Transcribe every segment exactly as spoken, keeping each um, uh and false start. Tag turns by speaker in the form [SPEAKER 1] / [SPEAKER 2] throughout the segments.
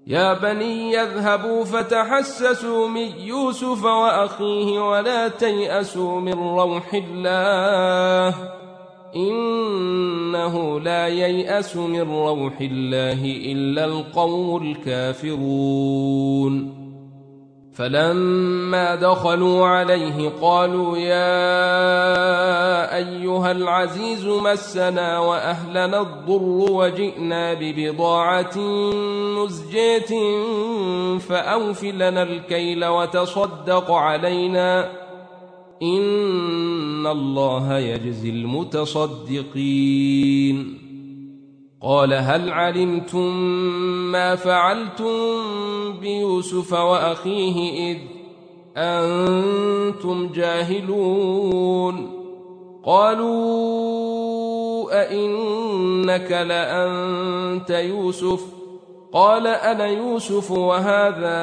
[SPEAKER 1] يا بني يذهبوا فتحسسوا من يوسف وأخيه ولا تيأسوا من روح الله إنه لا ييأس من روح الله إلا القوم الكافرون فلما دخلوا عليه قالوا يا أيها العزيز مسنا وأهلنا الضر وجئنا ببضاعة مزجاة فأوف لنا الكيل وتصدق علينا إن الله يجزي المتصدقين قال هل علمتم ما فعلتم بيوسف وأخيه إذ أنتم جاهلون قالوا أئنك لأنت يوسف قال أنا يوسف وهذا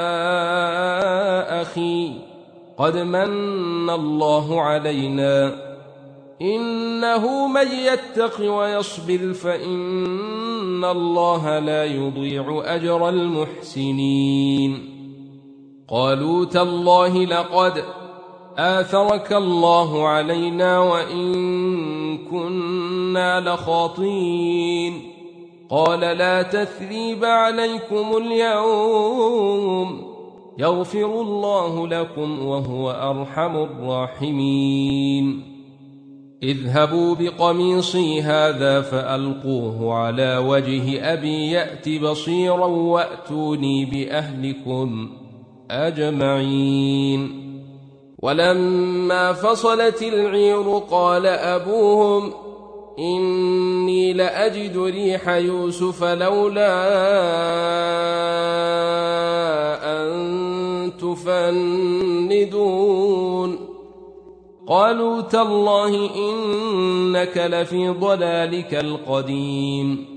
[SPEAKER 1] أخي قد من الله علينا إنه من يتق ويصبر فإن الله لا يضيع أجر المحسنين قالوا تالله لقد آثرك الله علينا وإن كنا لخاطئين قال لا تثريب عليكم اليوم يغفر الله لكم وهو أرحم الراحمين اذهبوا بقميصي هذا فألقوه على وجه أبي يأت بصيرا وأتوني بأهلكم أجمعين ولما فصلت العير قال أبوهم إني لأجد ريح يوسف لولا أن تفندون قالوا تالله إنك لفي ضلالك القديم